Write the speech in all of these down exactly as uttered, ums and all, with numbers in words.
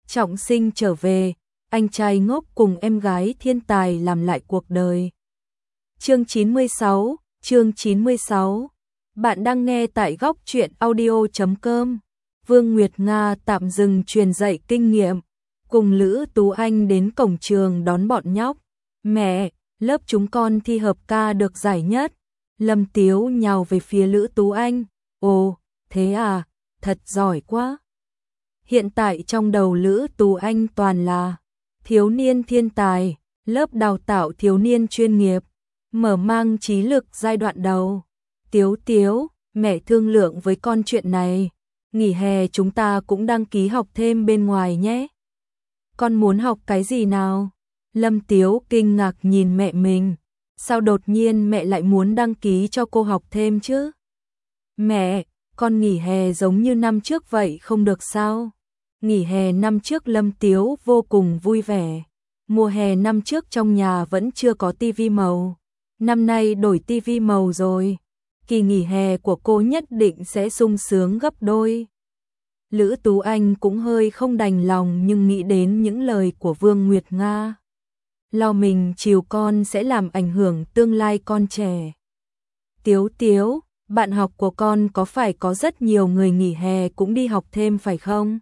trọng sinh trở về, anh trai ngốc cùng em gái thiên tài làm lại cuộc đời. Chương chín mươi sáu, chương chín mươi sáu. Bạn đang nghe tại góc truyện audio chấm com. Vương Nguyệt Nga tạm dừng truyền dạy kinh nghiệm, cùng Lữ Tú Anh đến cổng trường đón bọn nhóc. Mẹ, lớp chúng con thi hợp ca được giải nhất. Lâm Tiếu nhào về phía Lữ Tú Anh. Ồ, thế à, thật giỏi quá. Hiện tại trong đầu Lữ Tú Anh toàn là thiếu niên thiên tài, lớp đào tạo thiếu niên chuyên nghiệp, mở mang trí lực giai đoạn đầu. Tiếu Tiếu, mẹ thương lượng với con chuyện này, nghỉ hè chúng ta cũng đăng ký học thêm bên ngoài nhé. Con muốn học cái gì nào? Lâm Tiếu kinh ngạc nhìn mẹ mình, sao đột nhiên mẹ lại muốn đăng ký cho cô học thêm chứ? Mẹ, con nghỉ hè giống như năm trước vậy không được sao? Nghỉ hè năm trước Lâm Tiếu vô cùng vui vẻ. Mùa hè năm trước trong nhà vẫn chưa có tivi màu. Năm nay đổi tivi màu rồi. Kỳ nghỉ hè của cô nhất định sẽ sung sướng gấp đôi. Lữ Tú Anh cũng hơi không đành lòng nhưng nghĩ đến những lời của Vương Nguyệt Nga. Lo mình chiều con sẽ làm ảnh hưởng tương lai con trẻ. Tiếu Tiếu, bạn học của con có phải có rất nhiều người nghỉ hè cũng đi học thêm phải không?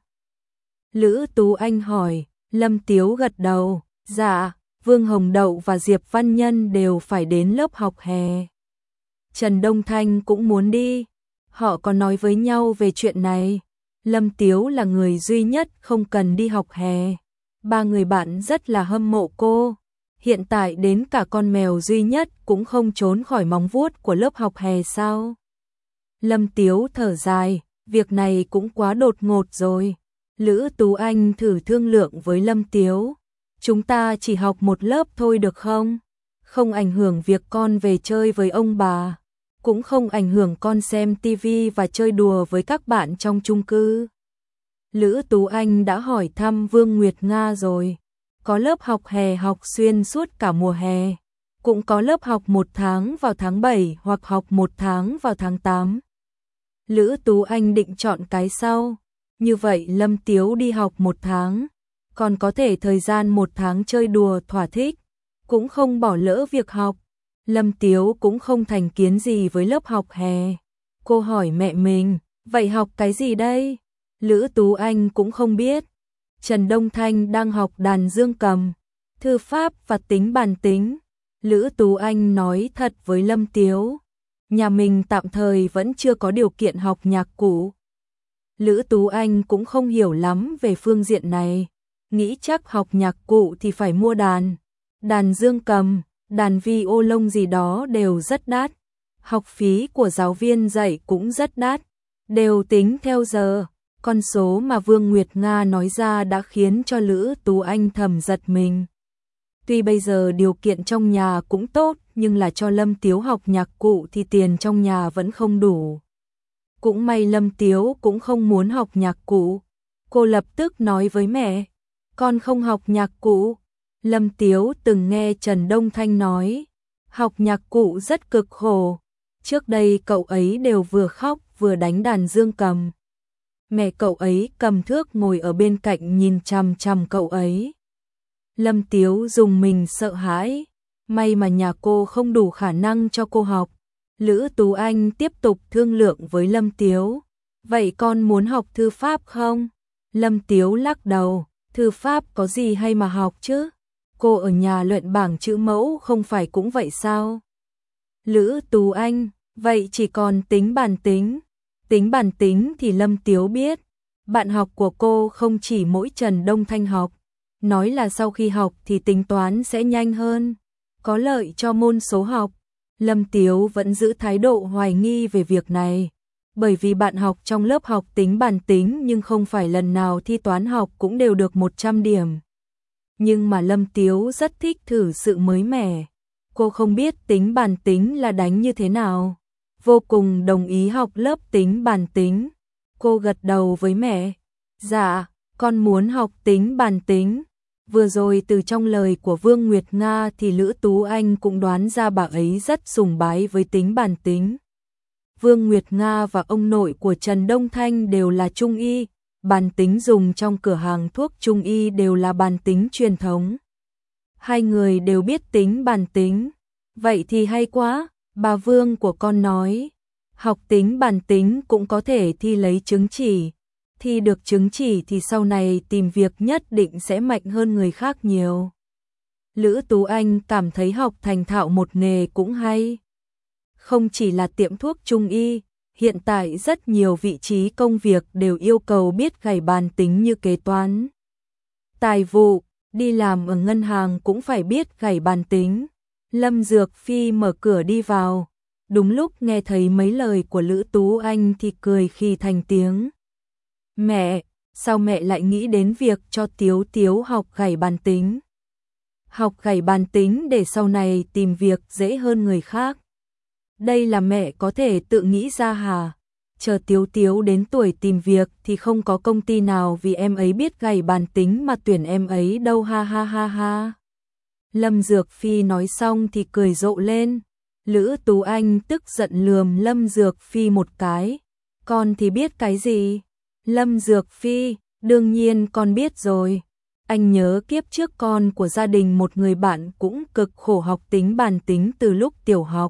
Lữ Tú Anh hỏi. Lâm Tiếu gật đầu. Dạ, Vương Hồng Đậu và Diệp Văn Nhân đều phải đến lớp học hè. Trần Đông Thanh cũng muốn đi. Họ có nói với nhau về chuyện này. Lâm Tiếu là người duy nhất không cần đi học hè. Ba người bạn rất là hâm mộ cô. Hiện tại đến cả con mèo duy nhất cũng không trốn khỏi móng vuốt của lớp học hè sao? Lâm Tiếu thở dài, việc này cũng quá đột ngột rồi. Lữ Tú Anh thử thương lượng với Lâm Tiếu. Chúng ta chỉ học một lớp thôi được không? Không ảnh hưởng việc con về chơi với ông bà. Cũng không ảnh hưởng con xem tivi và chơi đùa với các bạn trong chung cư. Lữ Tú Anh đã hỏi thăm Vương Nguyệt Nga rồi. Có lớp học hè học xuyên suốt cả mùa hè. Cũng có lớp học một tháng vào tháng bảy hoặc học một tháng vào tháng tám. Lữ Tú Anh định chọn cái sau. Như vậy Lâm Tiếu đi học một tháng. Còn có thể thời gian một tháng chơi đùa thỏa thích. Cũng không bỏ lỡ việc học. Lâm Tiếu cũng không thành kiến gì với lớp học hè. Cô hỏi mẹ mình, vậy học cái gì đây? Lữ Tú Anh cũng không biết. Trần Đông Thanh đang học đàn dương cầm, thư pháp và tính bàn tính. Lữ Tú Anh nói thật với Lâm Tiếu, nhà mình tạm thời vẫn chưa có điều kiện học nhạc cụ. Lữ Tú Anh cũng không hiểu lắm về phương diện này, nghĩ chắc học nhạc cụ thì phải mua đàn, đàn dương cầm, đàn vi ô lông gì đó đều rất đắt. Học phí của giáo viên dạy cũng rất đắt, đều tính theo giờ. Con số mà Vương Nguyệt Nga nói ra đã khiến cho Lữ Tú Anh thầm giật mình. Tuy bây giờ điều kiện trong nhà cũng tốt, nhưng là cho Lâm Tiếu học nhạc cụ thì tiền trong nhà vẫn không đủ. Cũng may Lâm Tiếu cũng không muốn học nhạc cụ. Cô lập tức nói với mẹ, con không học nhạc cụ. Lâm Tiếu từng nghe Trần Đông Thanh nói, học nhạc cụ rất cực khổ. Trước đây cậu ấy đều vừa khóc vừa đánh đàn dương cầm. Mẹ cậu ấy cầm thước ngồi ở bên cạnh nhìn chằm chằm cậu ấy. Lâm Tiếu dùng mình sợ hãi. May mà nhà cô không đủ khả năng cho cô học. Lữ Tú Anh tiếp tục thương lượng với Lâm Tiếu. Vậy con muốn học thư pháp không? Lâm Tiếu lắc đầu. Thư pháp có gì hay mà học chứ? Cô ở nhà luyện bảng chữ mẫu không phải cũng vậy sao? Lữ Tú Anh, vậy chỉ còn tính bàn tính. Tính bàn tính thì Lâm Tiếu biết. Bạn học của cô không chỉ mỗi Trần Đông Thanh học. Nói là sau khi học thì tính toán sẽ nhanh hơn. Có lợi cho môn số học. Lâm Tiếu vẫn giữ thái độ hoài nghi về việc này. Bởi vì bạn học trong lớp học tính bàn tính nhưng không phải lần nào thi toán học cũng đều được một trăm điểm. Nhưng mà Lâm Tiếu rất thích thử sự mới mẻ. Cô không biết tính bàn tính là đánh như thế nào. Vô cùng đồng ý học lớp tính bàn tính. Cô gật đầu với mẹ. Dạ, con muốn học tính bàn tính. Vừa rồi từ trong lời của Vương Nguyệt Nga thì Lữ Tú Anh cũng đoán ra bà ấy rất sùng bái với tính bàn tính. Vương Nguyệt Nga và ông nội của Trần Đông Thanh đều là trung y, bàn tính dùng trong cửa hàng thuốc trung y đều là bàn tính truyền thống. Hai người đều biết tính bàn tính. Vậy thì hay quá, bà Vương của con nói. Học tính bàn tính cũng có thể thi lấy chứng chỉ. Thi được chứng chỉ thì sau này tìm việc nhất định sẽ mạnh hơn người khác nhiều. Lữ Tú Anh cảm thấy học thành thạo một nghề cũng hay. Không chỉ là tiệm thuốc trung y, hiện tại rất nhiều vị trí công việc đều yêu cầu biết gảy bàn tính như kế toán, tài vụ, đi làm ở ngân hàng cũng phải biết gảy bàn tính. Lâm Dược Phi mở cửa đi vào, đúng lúc nghe thấy mấy lời của Lữ Tú Anh thì cười khi thành tiếng. Mẹ, sao mẹ lại nghĩ đến việc cho Tiếu Tiếu học gảy bàn tính? Học gảy bàn tính để sau này tìm việc dễ hơn người khác. Đây là mẹ có thể tự nghĩ ra hả? Chờ Tiếu Tiếu đến tuổi tìm việc thì không có công ty nào vì em ấy biết gảy bàn tính mà tuyển em ấy đâu, ha ha ha ha. Lâm Dược Phi nói xong thì cười rộ lên. Lữ Tú Anh tức giận lườm Lâm Dược Phi một cái. Con thì biết cái gì? Lâm Dược Phi, đương nhiên con biết rồi. Anh nhớ kiếp trước con của gia đình một người bạn cũng cực khổ học tính bàn tính từ lúc tiểu học.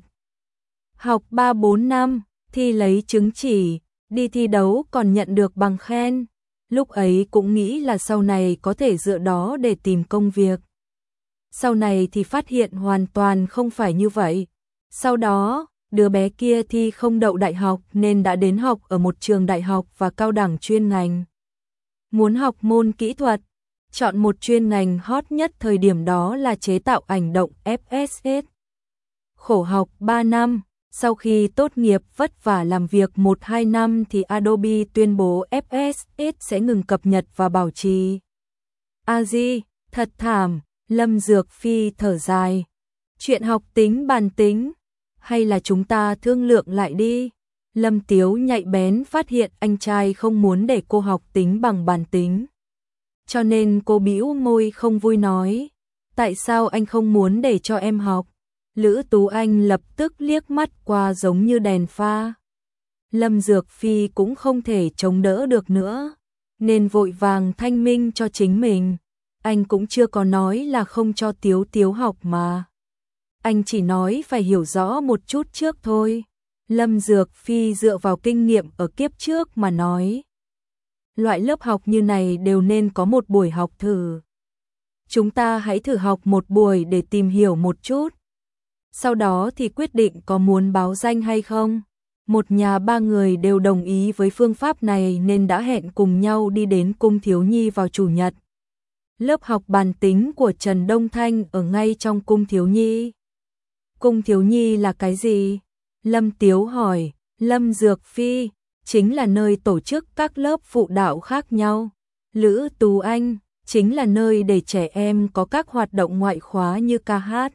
Học ba bốn năm, thi lấy chứng chỉ, đi thi đấu còn nhận được bằng khen. Lúc ấy cũng nghĩ là sau này có thể dựa đó để tìm công việc. Sau này thì phát hiện hoàn toàn không phải như vậy. Sau đó, đứa bé kia thi không đậu đại học nên đã đến học ở một trường đại học và cao đẳng chuyên ngành. Muốn học môn kỹ thuật, chọn một chuyên ngành hot nhất thời điểm đó là chế tạo ảnh động ép ét ét. Khổ học ba năm, sau khi tốt nghiệp vất vả làm việc một hai năm thì Adobe tuyên bố ép ét ét sẽ ngừng cập nhật và bảo trì. A di, thật thảm, Lâm Dược Phi thở dài. Chuyện học tính bàn tính, hay là chúng ta thương lượng lại đi. Lâm Tiếu nhạy bén phát hiện anh trai không muốn để cô học tính bằng bàn tính. Cho nên cô bĩu môi không vui nói. Tại sao anh không muốn để cho em học? Lữ Tú Anh lập tức liếc mắt qua giống như đèn pha. Lâm Dược Phi cũng không thể chống đỡ được nữa, nên vội vàng thanh minh cho chính mình. Anh cũng chưa có nói là không cho Tiếu Tiếu học mà. Anh chỉ nói phải hiểu rõ một chút trước thôi. Lâm Dược Phi dựa vào kinh nghiệm ở kiếp trước mà nói. Loại lớp học như này đều nên có một buổi học thử. Chúng ta hãy thử học một buổi để tìm hiểu một chút. Sau đó thì quyết định có muốn báo danh hay không. Một nhà ba người đều đồng ý với phương pháp này nên đã hẹn cùng nhau đi đến Cung Thiếu Nhi vào chủ nhật. Lớp học bàn tính của Trần Đông Thanh ở ngay trong Cung Thiếu Nhi. Cung Thiếu Nhi là cái gì? Lâm Tiếu hỏi. Lâm Dược Phi, chính là nơi tổ chức các lớp phụ đạo khác nhau. Lữ Tú Anh, chính là nơi để trẻ em có các hoạt động ngoại khóa như ca hát,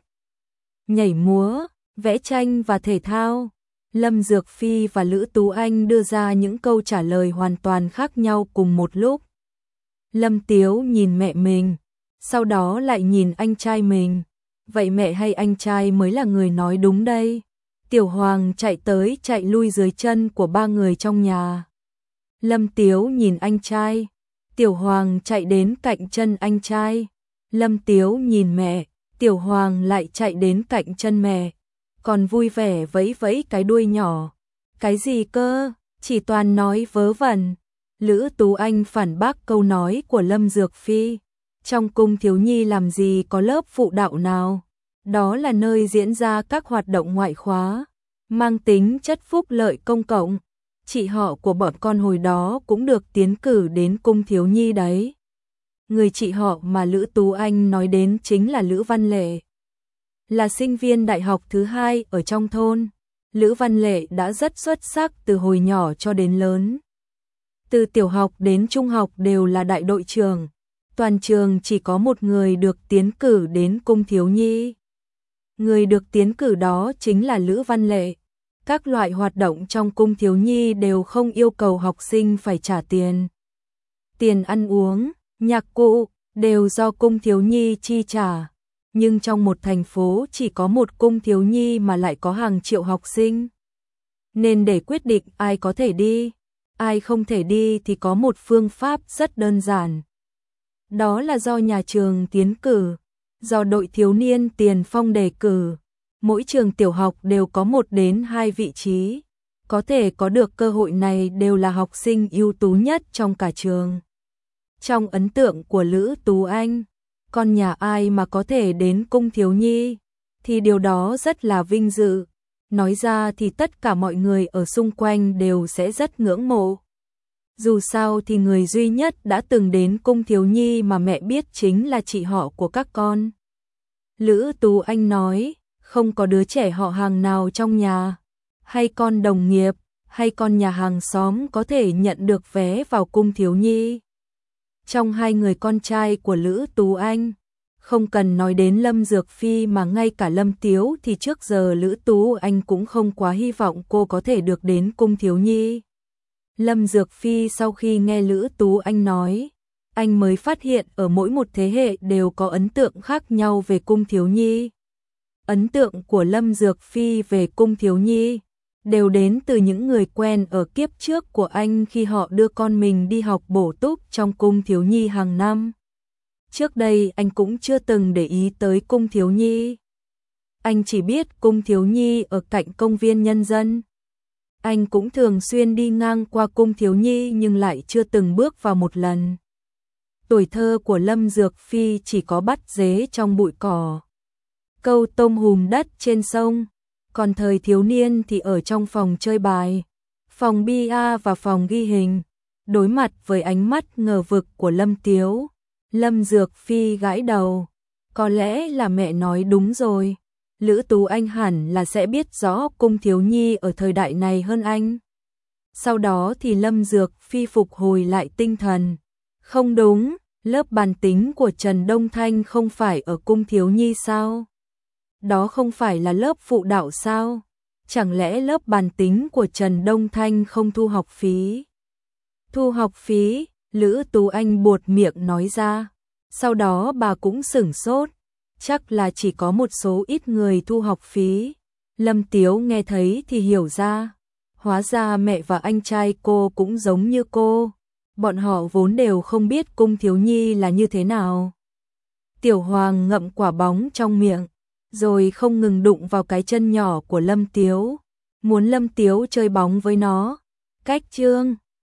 nhảy múa, vẽ tranh và thể thao. Lâm Dược Phi và Lữ Tú Anh đưa ra những câu trả lời hoàn toàn khác nhau cùng một lúc. Lâm Tiếu nhìn mẹ mình, sau đó lại nhìn anh trai mình. Vậy mẹ hay anh trai mới là người nói đúng đây? Tiểu Hoàng chạy tới chạy lui dưới chân của ba người trong nhà. Lâm Tiếu nhìn anh trai. Tiểu Hoàng chạy đến cạnh chân anh trai. Lâm Tiếu nhìn mẹ. Tiểu Hoàng lại chạy đến cạnh chân mẹ. Còn vui vẻ vẫy vẫy cái đuôi nhỏ. Cái gì cơ? Chỉ toàn nói vớ vẩn. Lữ Tú Anh phản bác câu nói của Lâm Dược Phi. Trong Cung Thiếu Nhi làm gì có lớp phụ đạo nào? Đó là nơi diễn ra các hoạt động ngoại khóa, mang tính chất phúc lợi công cộng. Chị họ của bọn con hồi đó cũng được tiến cử đến Cung Thiếu Nhi đấy. Người chị họ mà Lữ Tú Anh nói đến chính là Lữ Văn Lệ. Là sinh viên đại học thứ hai ở trong thôn. Lữ Văn Lệ đã rất xuất sắc từ hồi nhỏ cho đến lớn. Từ tiểu học đến trung học đều là đại đội trưởng. Toàn trường chỉ có một người được tiến cử đến Cung Thiếu Nhi. Người được tiến cử đó chính là Lữ Văn Lệ. Các loại hoạt động trong Cung Thiếu Nhi đều không yêu cầu học sinh phải trả tiền. Tiền ăn uống, nhạc cụ đều do Cung Thiếu Nhi chi trả. Nhưng trong một thành phố chỉ có một Cung Thiếu Nhi mà lại có hàng triệu học sinh. Nên để quyết định ai có thể đi, ai không thể đi thì có một phương pháp rất đơn giản. Đó là do nhà trường tiến cử, do đội thiếu niên tiền phong đề cử. Mỗi trường tiểu học đều có một đến hai vị trí. Có thể có được cơ hội này đều là học sinh ưu tú nhất trong cả trường. Trong ấn tượng của Lữ Tú Anh, con nhà ai mà có thể đến cung thiếu nhi, thì điều đó rất là vinh dự. Nói ra thì tất cả mọi người ở xung quanh đều sẽ rất ngưỡng mộ. Dù sao thì người duy nhất đã từng đến cung thiếu nhi mà mẹ biết chính là chị họ của các con. Lữ Tú Anh nói, không có đứa trẻ họ hàng nào trong nhà, hay con đồng nghiệp, hay con nhà hàng xóm có thể nhận được vé vào cung thiếu nhi. Trong hai người con trai của Lữ Tú Anh, không cần nói đến Lâm Dược Phi mà ngay cả Lâm Tiếu thì trước giờ Lữ Tú Anh cũng không quá hy vọng cô có thể được đến cung thiếu nhi. Lâm Dược Phi sau khi nghe Lữ Tú Anh nói, anh mới phát hiện ở mỗi một thế hệ đều có ấn tượng khác nhau về cung thiếu nhi. Ấn tượng của Lâm Dược Phi về cung thiếu nhi đều đến từ những người quen ở kiếp trước của anh khi họ đưa con mình đi học bổ túc trong cung thiếu nhi hàng năm. Trước đây anh cũng chưa từng để ý tới cung thiếu nhi. Anh chỉ biết cung thiếu nhi ở cạnh công viên nhân dân. Anh cũng thường xuyên đi ngang qua cung thiếu nhi nhưng lại chưa từng bước vào một lần. Tuổi thơ của Lâm Dược Phi chỉ có bắt dế trong bụi cỏ, câu tôm hùm đất trên sông, còn thời thiếu niên thì ở trong phòng chơi bài, phòng bia và phòng ghi hình. Đối mặt với ánh mắt ngờ vực của Lâm Tiếu, Lâm Dược Phi gãi đầu. Có lẽ là mẹ nói đúng rồi. Lữ Tú Anh hẳn là sẽ biết rõ cung thiếu nhi ở thời đại này hơn anh. Sau đó thì Lâm Dược Phi phục hồi lại tinh thần. Không đúng, lớp bàn tính của Trần Đông Thanh không phải ở cung thiếu nhi sao? Đó không phải là lớp phụ đạo sao? Chẳng lẽ lớp bàn tính của Trần Đông Thanh không thu học phí? Thu học phí, Lữ Tú Anh buột miệng nói ra. Sau đó bà cũng sửng sốt. Chắc là chỉ có một số ít người thu học phí. Lâm Tiếu nghe thấy thì hiểu ra. Hóa ra mẹ và anh trai cô cũng giống như cô. Bọn họ vốn đều không biết cung thiếu nhi là như thế nào. Tiểu Hoàng ngậm quả bóng trong miệng, rồi không ngừng đụng vào cái chân nhỏ của Lâm Tiếu. Muốn Lâm Tiếu chơi bóng với nó. Cách chương